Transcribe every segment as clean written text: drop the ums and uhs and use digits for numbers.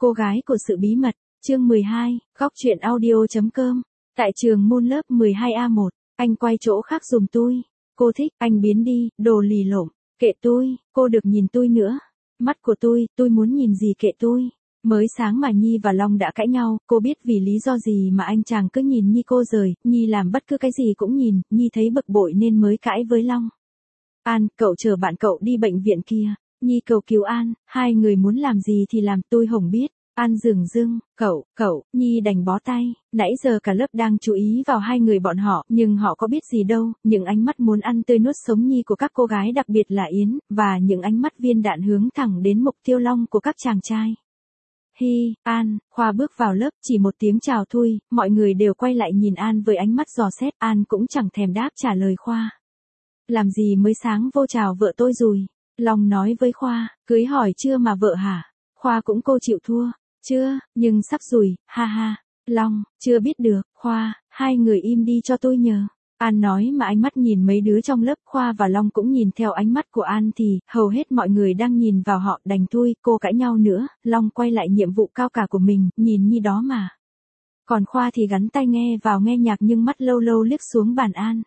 Cô gái của sự bí mật, chương 12, góc truyện audio.com. Tại trường môn lớp 12A1, anh quay chỗ khác giùm tôi. Cô thích, anh biến đi, đồ lì lộm. Kệ tôi, cô được nhìn tôi nữa. Mắt của tôi muốn nhìn gì kệ tôi. Mới sáng mà Nhi và Long đã cãi nhau, cô biết vì lý do gì mà anh chàng cứ nhìn Nhi cô rời, Nhi làm bất cứ cái gì cũng nhìn, Nhi thấy bực bội nên mới cãi với Long. An, cậu chờ bạn cậu đi bệnh viện kia. Nhi cầu cứu An, hai người muốn làm gì thì làm, tôi không biết. An dửng dưng, cậu, Nhi đành bó tay, nãy giờ cả lớp đang chú ý vào hai người bọn họ, nhưng họ có biết gì đâu, những ánh mắt muốn ăn tươi nuốt sống Nhi của các cô gái đặc biệt là Yến, và những ánh mắt viên đạn hướng thẳng đến mục tiêu Long của các chàng trai. Hi, An, Khoa bước vào lớp, chỉ một tiếng chào thôi, mọi người đều quay lại nhìn An với ánh mắt dò xét, An cũng chẳng thèm đáp trả lời Khoa. Làm gì mới sáng vô chào vợ tôi rồi? Long nói với Khoa, cưới hỏi chưa mà vợ hả? Khoa cũng cô chịu thua. Chưa, nhưng sắp rồi, ha ha. Long, chưa biết được, Khoa, hai người im đi cho tôi nhờ. An nói mà ánh mắt nhìn mấy đứa trong lớp, Khoa và Long cũng nhìn theo ánh mắt của An thì, hầu hết mọi người đang nhìn vào họ, đành thôi, cô cãi nhau nữa, Long quay lại nhiệm vụ cao cả của mình, nhìn Nhi đó mà. Còn Khoa thì gắn tai nghe vào nghe nhạc nhưng mắt lâu lâu liếc xuống bàn An.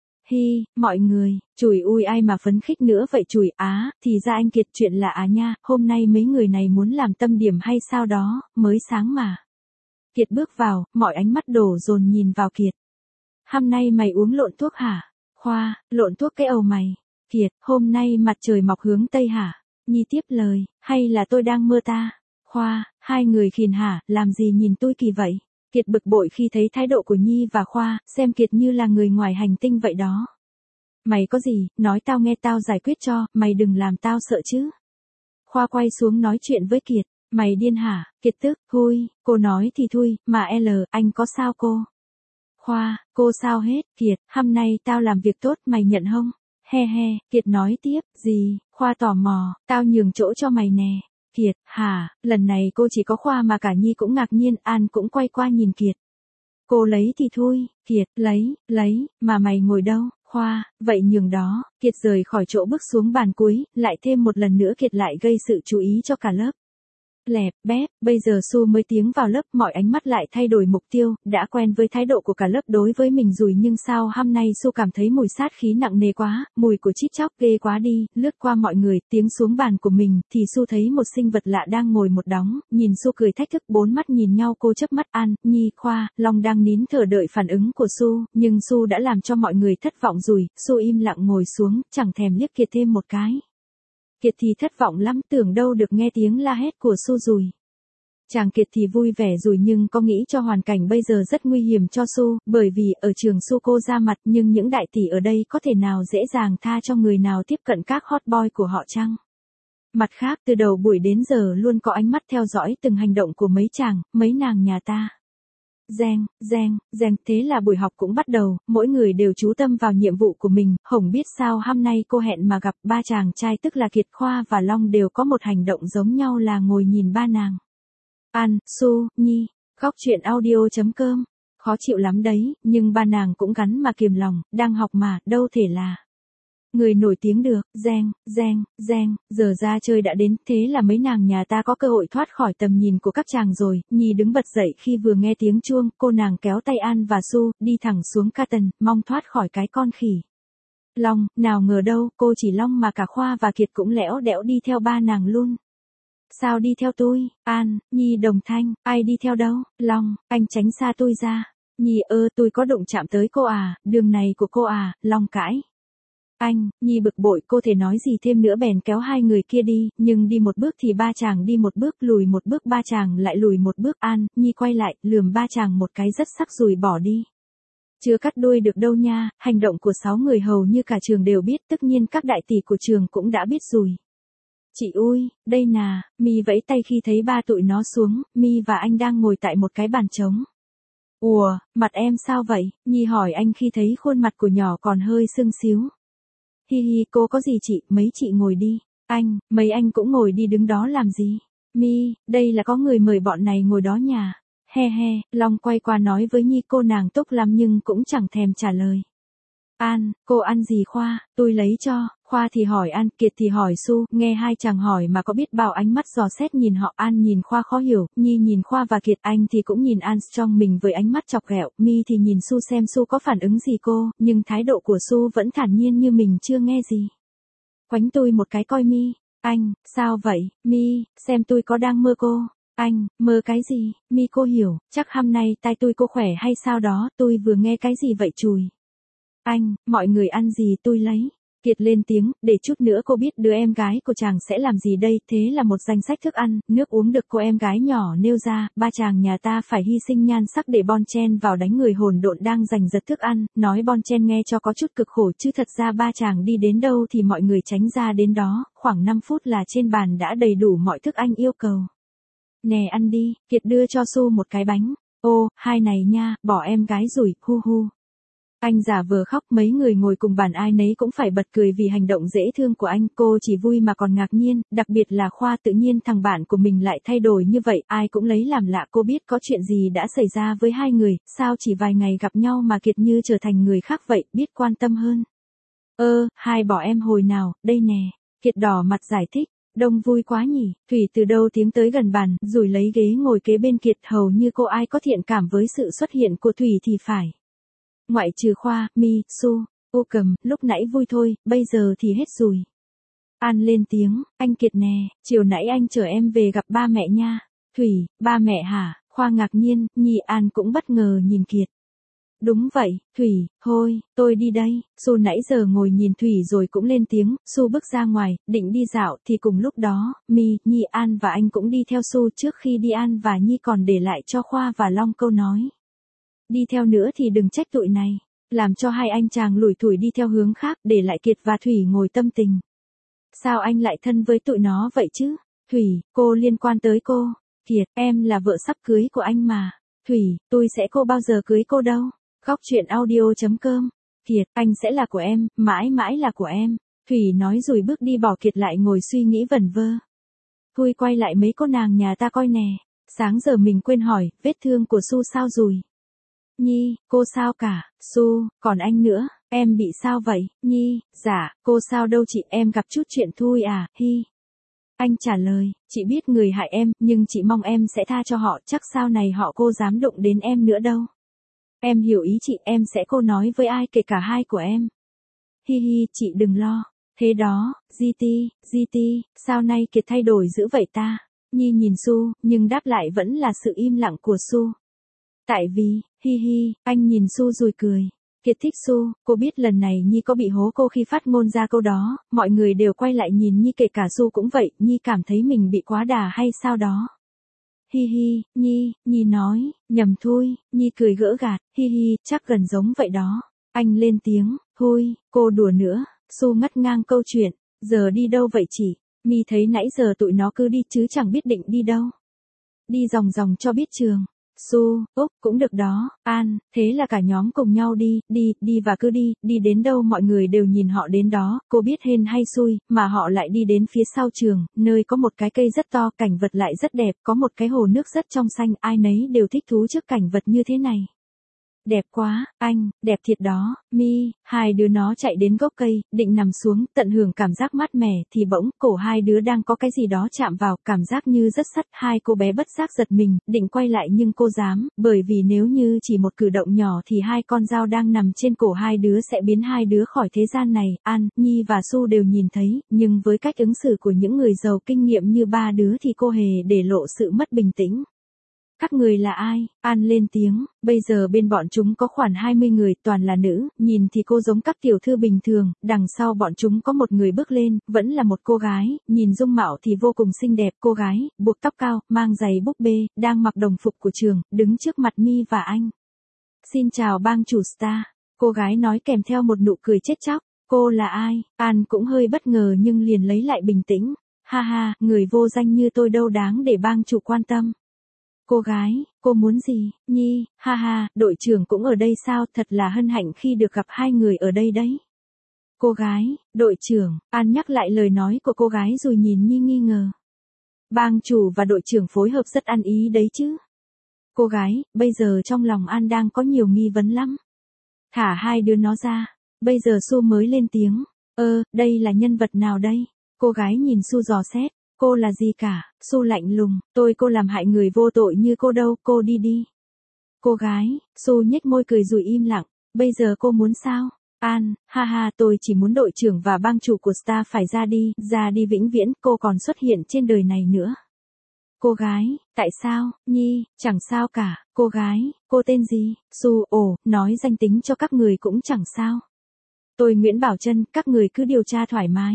Hi, mọi người, chùi ui ai mà phấn khích nữa vậy chùi thì ra anh Kiệt chuyện là nha, hôm nay mấy người này muốn làm tâm điểm hay sao đó, mới sáng mà. Kiệt bước vào, mọi ánh mắt đổ dồn nhìn vào Kiệt. Hôm nay mày uống lộn thuốc hả? Khoa, lộn thuốc cái ầu mày. Kiệt, hôm nay mặt trời mọc hướng Tây hả? Nhi tiếp lời, hay là tôi đang mơ ta? Khoa, hai người khìn hả, làm gì nhìn tôi kỳ vậy? Kiệt bực bội khi thấy thái độ của Nhi và Khoa, xem Kiệt như là người ngoài hành tinh vậy đó. Mày có gì, nói tao nghe tao giải quyết cho, mày đừng làm tao sợ chứ. Khoa quay xuống nói chuyện với Kiệt, mày điên hả? Kiệt tức, thôi, cô nói thì thôi, mà anh có sao cô? Khoa, cô sao hết? Kiệt, hôm nay tao làm việc tốt, mày nhận không? He he, Kiệt nói tiếp, gì? Khoa tò mò, tao nhường chỗ cho mày nè. Kiệt, hả, lần này cô chỉ có Khoa mà cả Nhi cũng ngạc nhiên, An cũng quay qua nhìn Kiệt. Cô lấy thì thôi, Kiệt, lấy, mà mày ngồi đâu? Khoa, vậy nhường đó, Kiệt rời khỏi chỗ bước xuống bàn cuối, lại thêm một lần nữa Kiệt lại gây sự chú ý cho cả lớp. Lẹp, bép, bây giờ Su mới tiến vào lớp, mọi ánh mắt lại thay đổi mục tiêu, đã quen với thái độ của cả lớp đối với mình rồi nhưng sao hôm nay Su cảm thấy mùi sát khí nặng nề quá, mùi của chít chóc ghê quá đi, lướt qua mọi người, tiến xuống bàn của mình, thì Su thấy một sinh vật lạ đang ngồi một đống, nhìn Su cười thách thức, bốn mắt nhìn nhau, cô chớp mắt, An, Nhi, Khoa, Long đang nín thở đợi phản ứng của Su, nhưng Su đã làm cho mọi người thất vọng rồi, Su im lặng ngồi xuống, chẳng thèm liếc Kiệt thêm một cái. Kiệt thì thất vọng lắm, tưởng đâu được nghe tiếng la hét của Su rồi. Chàng Kiệt thì vui vẻ rồi nhưng có nghĩ cho hoàn cảnh bây giờ rất nguy hiểm cho Su, bởi vì ở trường Su cô ra mặt nhưng những đại tỷ ở đây có thể nào dễ dàng tha cho người nào tiếp cận các hot boy của họ chăng? Mặt khác từ đầu buổi đến giờ luôn có ánh mắt theo dõi từng hành động của mấy chàng, mấy nàng nhà ta. Reng, thế là buổi học cũng bắt đầu, mỗi người đều chú tâm vào nhiệm vụ của mình, Hồng biết sao hôm nay cô hẹn mà gặp ba chàng trai tức là Kiệt, Khoa và Long đều có một hành động giống nhau là ngồi nhìn ba nàng. An, Su, Nhi, góc truyện audio.com, khó chịu lắm đấy, nhưng ba nàng cũng gắn mà kiềm lòng, đang học mà, đâu thể là người nổi tiếng được. Reng, giờ ra chơi đã đến, thế là mấy nàng nhà ta có cơ hội thoát khỏi tầm nhìn của các chàng rồi. Nhi đứng bật dậy khi vừa nghe tiếng chuông, cô nàng kéo tay An và Su, đi thẳng xuống Carton, mong thoát khỏi cái con khỉ. Long, nào ngờ đâu, cô chỉ Long mà cả Khoa và Kiệt cũng lẽo đẽo đi theo ba nàng luôn. Sao đi theo tôi? An, Nhi đồng thanh, ai đi theo đâu? Long, anh tránh xa tôi ra. Nhi tôi có đụng chạm tới cô à, đường này của cô à, Long cãi. Anh, Nhi bực bội, cô thể nói gì thêm nữa bèn kéo hai người kia đi, nhưng đi một bước thì ba chàng đi một bước, lùi một bước ba chàng lại lùi một bước. An, Nhi quay lại, lườm ba chàng một cái rất sắc rồi bỏ đi. Chưa cắt đuôi được đâu nha, hành động của 6 người hầu như cả trường đều biết, tất nhiên các đại tỷ của trường cũng đã biết rồi. Chị ui, đây nà, Mi vẫy tay khi thấy ba tụi nó xuống, Mi và anh đang ngồi tại một cái bàn trống. Ủa, mặt em sao vậy? Nhi hỏi anh khi thấy khuôn mặt của nhỏ còn hơi sưng xíu. Hi, cô có gì chị, mấy chị ngồi đi. Anh, mấy anh cũng ngồi đi, đứng đó làm gì? Mi, đây là có người mời bọn này ngồi đó nhà. He, Long quay qua nói với Nhi, cô nàng tốt lắm nhưng cũng chẳng thèm trả lời. An, cô ăn gì Khoa, tôi lấy cho. Khoa thì hỏi An, Kiệt thì hỏi Su, nghe hai chàng hỏi mà có biết bao ánh mắt dò xét nhìn họ. An nhìn Khoa khó hiểu, Nhi nhìn Khoa và Kiệt, anh thì cũng nhìn Armstrong mình với ánh mắt chọc ghẹo, Mi thì nhìn Su xem Su có phản ứng gì cô, nhưng thái độ của Su vẫn thản nhiên như mình chưa nghe gì. Quánh tôi một cái coi Mi. Anh, sao vậy, Mi, xem tôi có đang mơ cô. Anh, mơ cái gì, Mi cô hiểu, chắc hôm nay tai tôi cô khỏe hay sao đó, tôi vừa nghe cái gì vậy chùi. Anh, mọi người ăn gì tôi lấy. Kiệt lên tiếng, để chút nữa cô biết đứa em gái của chàng sẽ làm gì đây, thế là một danh sách thức ăn, nước uống được cô em gái nhỏ nêu ra, ba chàng nhà ta phải hy sinh nhan sắc để Bon Chen vào đánh người hỗn độn đang giành giật thức ăn, nói Bon Chen nghe cho có chút cực khổ chứ thật ra ba chàng đi đến đâu thì mọi người tránh ra đến đó, khoảng 5 phút là trên bàn đã đầy đủ mọi thức anh yêu cầu. Nè ăn đi, Kiệt đưa cho Su một cái bánh, ô, hai này nha, bỏ em gái rủi, hu hu. Anh giả vờ khóc, mấy người ngồi cùng bàn ai nấy cũng phải bật cười vì hành động dễ thương của anh, cô chỉ vui mà còn ngạc nhiên, đặc biệt là Khoa tự nhiên thằng bạn của mình lại thay đổi như vậy, ai cũng lấy làm lạ. Cô biết có chuyện gì đã xảy ra với hai người, sao chỉ vài ngày gặp nhau mà Kiệt như trở thành người khác vậy, biết quan tâm hơn. Hai bỏ em hồi nào, đây nè, Kiệt đỏ mặt giải thích. Đông vui quá nhỉ, Thủy từ đâu tiến tới gần bàn, rồi lấy ghế ngồi kế bên Kiệt, hầu như cô ai có thiện cảm với sự xuất hiện của Thủy thì phải. Ngoại trừ Khoa, Mi, Su, cô cầm, lúc nãy vui thôi, bây giờ thì hết rồi. An lên tiếng, anh Kiệt nè, chiều nãy anh chở em về gặp ba mẹ nha. Thủy, ba mẹ hả? Khoa ngạc nhiên, Nhi An cũng bất ngờ nhìn Kiệt. Đúng vậy, Thủy, thôi, tôi đi đây. Su nãy giờ ngồi nhìn Thủy rồi cũng lên tiếng, Su bước ra ngoài, định đi dạo thì cùng lúc đó, Mi, Nhi An và anh cũng đi theo Su. Trước khi đi An và Nhi còn để lại cho Khoa và Long câu nói. Đi theo nữa thì đừng trách tụi này, làm cho hai anh chàng lủi thủi đi theo hướng khác, để lại Kiệt và Thủy ngồi tâm tình. Sao anh lại thân với tụi nó vậy chứ? Thủy, cô liên quan tới cô. Kiệt, em là vợ sắp cưới của anh mà. Thủy, tôi sẽ cô bao giờ cưới cô đâu. Góc chuyện audio.com. Kiệt, anh sẽ là của em, mãi mãi là của em. Thủy nói rồi bước đi bỏ Kiệt lại ngồi suy nghĩ vẩn vơ. Thôi quay lại mấy cô nàng nhà ta coi nè. Sáng giờ mình quên hỏi, vết thương của Su sao rồi? Nhi, cô sao cả? Su, còn anh nữa, em bị sao vậy? Nhi, dạ, cô sao đâu chị, em gặp chút chuyện thôi à, hi. Anh trả lời, chị biết người hại em, nhưng chị mong em sẽ tha cho họ, chắc sau này họ cô dám đụng đến em nữa đâu. Em hiểu ý chị, em sẽ cô nói với ai kể cả hai của em. Hi hi, chị đừng lo. Thế đó, GT, sao nay Kiệt thay đổi dữ vậy ta? Nhi nhìn Su, nhưng đáp lại vẫn là sự im lặng của Su. Tại vì, hi hi, anh nhìn Su rồi cười. Kiệt thích Su, cô biết lần này Nhi có bị hố cô khi phát ngôn ra câu đó, mọi người đều quay lại nhìn Nhi kể cả Su cũng vậy, Nhi cảm thấy mình bị quá đà hay sao đó. Hi hi, Nhi nói, nhầm thôi, Nhi cười gỡ gạt, hi hi, chắc gần giống vậy đó. Anh lên tiếng, thôi, cô đùa nữa. Su ngắt ngang câu chuyện, giờ đi đâu vậy chị? Mi thấy nãy giờ tụi nó cứ đi chứ chẳng biết định đi đâu. Đi vòng vòng cho biết trường. Su, cũng được đó, An, thế là cả nhóm cùng nhau đi và cứ đi đến đâu mọi người đều nhìn họ đến đó, cô biết hên hay xui, mà họ lại đi đến phía sau trường, nơi có một cái cây rất to, cảnh vật lại rất đẹp, có một cái hồ nước rất trong xanh, ai nấy đều thích thú trước cảnh vật như thế này. Đẹp quá, anh, đẹp thiệt đó, Mi, hai đứa nó chạy đến gốc cây, định nằm xuống, tận hưởng cảm giác mát mẻ, thì bỗng, cổ hai đứa đang có cái gì đó chạm vào, cảm giác như rất sắt, hai cô bé bất giác giật mình, định quay lại nhưng cô dám, bởi vì nếu như chỉ một cử động nhỏ thì hai con dao đang nằm trên cổ hai đứa sẽ biến hai đứa khỏi thế gian này. An, Nhi và Su đều nhìn thấy, nhưng với cách ứng xử của những người giàu kinh nghiệm như ba đứa thì cô hề để lộ sự mất bình tĩnh. Các người là ai? An lên tiếng, bây giờ bên bọn chúng có khoảng 20 người, toàn là nữ, nhìn thì cô giống các tiểu thư bình thường, đằng sau bọn chúng có một người bước lên, vẫn là một cô gái, nhìn dung mạo thì vô cùng xinh đẹp, cô gái, buộc tóc cao, mang giày búp bê, đang mặc đồng phục của trường, đứng trước mặt Mi và anh. Xin chào bang chủ Star, cô gái nói kèm theo một nụ cười chết chóc, cô là ai? An cũng hơi bất ngờ nhưng liền lấy lại bình tĩnh, ha ha, người vô danh như tôi đâu đáng để bang chủ quan tâm. Cô gái, cô muốn gì? Nhi, ha ha, đội trưởng cũng ở đây sao, thật là hân hạnh khi được gặp hai người ở đây đấy. Cô gái, đội trưởng, An nhắc lại lời nói của cô gái rồi nhìn Nhi nghi ngờ. Bang chủ và đội trưởng phối hợp rất ăn ý đấy chứ. Cô gái, bây giờ trong lòng An đang có nhiều nghi vấn lắm. Thả hai đứa nó ra. Bây giờ Su mới lên tiếng. Đây là nhân vật nào đây? Cô gái nhìn Su dò xét. Cô là gì cả? Su lạnh lùng. Cô làm hại người vô tội như cô đâu, cô đi đi. Cô gái, Su nhếch môi cười rồi im lặng. Bây giờ cô muốn sao? An, ha ha, tôi chỉ muốn đội trưởng và bang chủ của Star phải ra đi vĩnh viễn, cô còn xuất hiện trên đời này nữa. Cô gái, tại sao, Nhi, chẳng sao cả, cô gái, cô tên gì? Su, nói danh tính cho các người cũng chẳng sao. Tôi Nguyễn Bảo Trân, các người cứ điều tra thoải mái.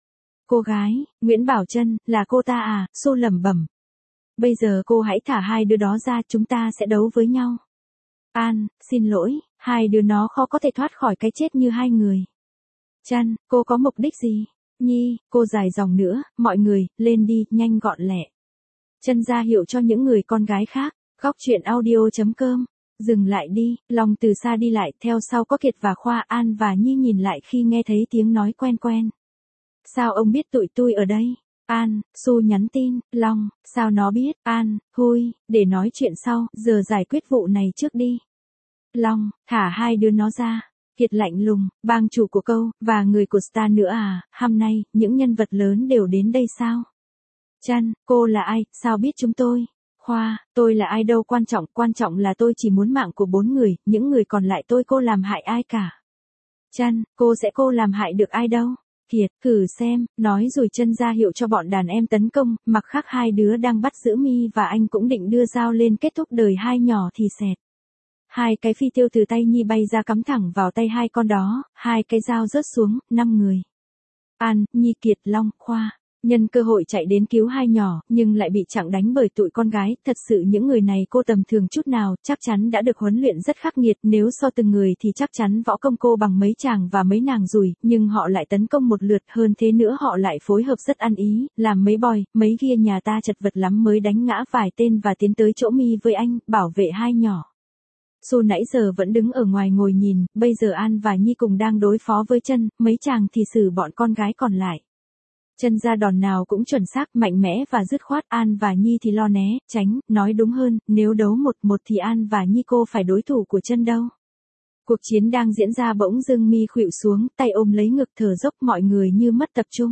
Cô gái, Nguyễn Bảo Trân, là cô ta à? Su lẩm bẩm. Bây giờ cô hãy thả hai đứa đó ra, chúng ta sẽ đấu với nhau. An, xin lỗi, hai đứa nó khó có thể thoát khỏi cái chết như hai người. Trân, cô có mục đích gì? Nhi, cô dài dòng nữa, mọi người, lên đi, nhanh gọn lẹ. Trân ra hiệu cho những người con gái khác. Góc truyện audio.com. Dừng lại đi, Long từ xa đi lại, theo sau có Kiệt và Khoa. An và Nhi nhìn lại khi nghe thấy tiếng nói quen quen. Sao ông biết tụi tôi ở đây? An, Su nhắn tin. Long, sao nó biết? An, Hui, để nói chuyện sau, giờ giải quyết vụ này trước đi. Long, thả hai đứa nó ra. Kiệt lạnh lùng, bang chủ của câu, và người của Star nữa à? Hôm nay, những nhân vật lớn đều đến đây sao? Trân, cô là ai, sao biết chúng tôi? Khoa, tôi là ai đâu quan trọng là tôi chỉ muốn mạng của 4 người, những người còn lại cô làm hại ai cả. Trân, cô làm hại được ai đâu? Kiệt, thử xem, nói rồi Trân ra hiệu cho bọn đàn em tấn công, mặc khác hai đứa đang bắt giữ Mi và anh cũng định đưa dao lên kết thúc đời hai nhỏ thì xẹt. Hai cái phi tiêu từ tay Nhi bay ra cắm thẳng vào tay hai con đó, hai cái dao rớt xuống, 5 người. An, Nhi, Kiệt, Long, Khoa. Nhân cơ hội chạy đến cứu hai nhỏ, nhưng lại bị chặn đánh bởi tụi con gái, thật sự những người này cô tầm thường chút nào, chắc chắn đã được huấn luyện rất khắc nghiệt, nếu so từng người thì chắc chắn võ công cô bằng mấy chàng và mấy nàng rồi, nhưng họ lại tấn công một lượt, hơn thế nữa họ lại phối hợp rất ăn ý, làm mấy boy, mấy kia nhà ta chật vật lắm mới đánh ngã vài tên và tiến tới chỗ Mi với anh, bảo vệ hai nhỏ. Su nãy giờ vẫn đứng ở ngoài ngồi nhìn, bây giờ An và Nhi cùng đang đối phó với Trân, mấy chàng thì xử bọn con gái còn lại. Trân ra đòn nào cũng chuẩn xác, mạnh mẽ và dứt khoát. An và Nhi thì lo né, tránh, nói đúng hơn, nếu đấu 1-1 thì An và Nhi cô phải đối thủ của Trân đâu. Cuộc chiến đang diễn ra bỗng dưng Mi khuỵu xuống, tay ôm lấy ngực thở dốc, mọi người như mất tập trung.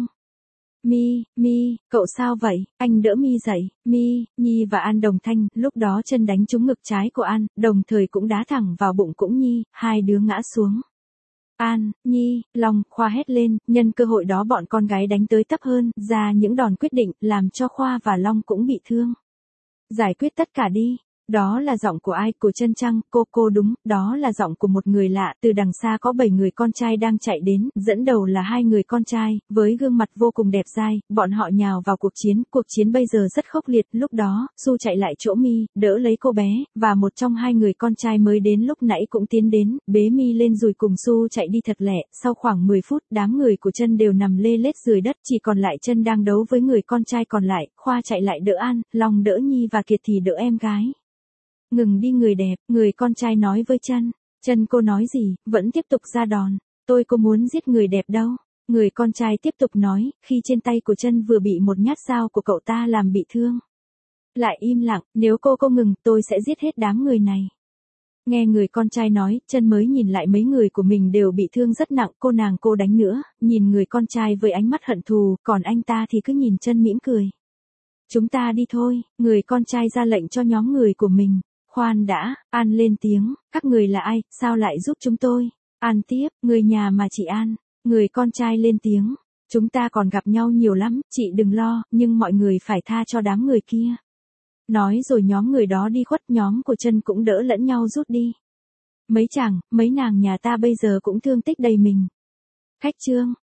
Mi, cậu sao vậy? Anh đỡ Mi dậy. Mi, Nhi và An đồng thanh, lúc đó Trân đánh trúng ngực trái của An, đồng thời cũng đá thẳng vào bụng cũng Nhi, hai đứa ngã xuống. An, Nhi, Long, Khoa hét lên, nhân cơ hội đó bọn con gái đánh tới tấp hơn, ra những đòn quyết định, làm cho Khoa và Long cũng bị thương. Giải quyết tất cả đi. Đó là giọng của ai? Của Trân chăng? Cô đúng, đó là giọng của một người lạ. Từ đằng xa có 7 người con trai đang chạy đến, dẫn đầu là 2 người con trai, với gương mặt vô cùng đẹp dai, bọn họ nhào vào cuộc chiến bây giờ rất khốc liệt. Lúc đó, Su chạy lại chỗ Mi, đỡ lấy cô bé, và một trong 2 người con trai mới đến lúc nãy cũng tiến đến, bế Mi lên rồi cùng Su chạy đi thật lẹ. Sau khoảng 10 phút, đám người của Trân đều nằm lê lết dưới đất, chỉ còn lại Trân đang đấu với người con trai còn lại. Khoa chạy lại đỡ An, Long đỡ Nhi và Kiệt thì đỡ em gái. Ngừng đi người đẹp, người con trai nói với Trân. Trân, cô nói gì, vẫn tiếp tục ra đòn. Cô muốn giết người đẹp đâu. Người con trai tiếp tục nói, khi trên tay của Trân vừa bị một nhát dao của cậu ta làm bị thương. Lại im lặng, nếu cô ngừng, tôi sẽ giết hết đám người này. Nghe người con trai nói, Trân mới nhìn lại mấy người của mình đều bị thương rất nặng, cô đánh nữa, nhìn người con trai với ánh mắt hận thù, còn anh ta thì cứ nhìn Trân mỉm cười. Chúng ta đi thôi, người con trai ra lệnh cho nhóm người của mình. Khoan đã, An lên tiếng, các người là ai, sao lại giúp chúng tôi? An tiếp, người nhà mà chị An. Người con trai lên tiếng, chúng ta còn gặp nhau nhiều lắm, chị đừng lo, nhưng mọi người phải tha cho đám người kia. Nói rồi nhóm người đó đi khuất, nhóm của Trân cũng đỡ lẫn nhau rút đi. Mấy chàng, mấy nàng nhà ta bây giờ cũng thương tích đầy mình. Khách trương.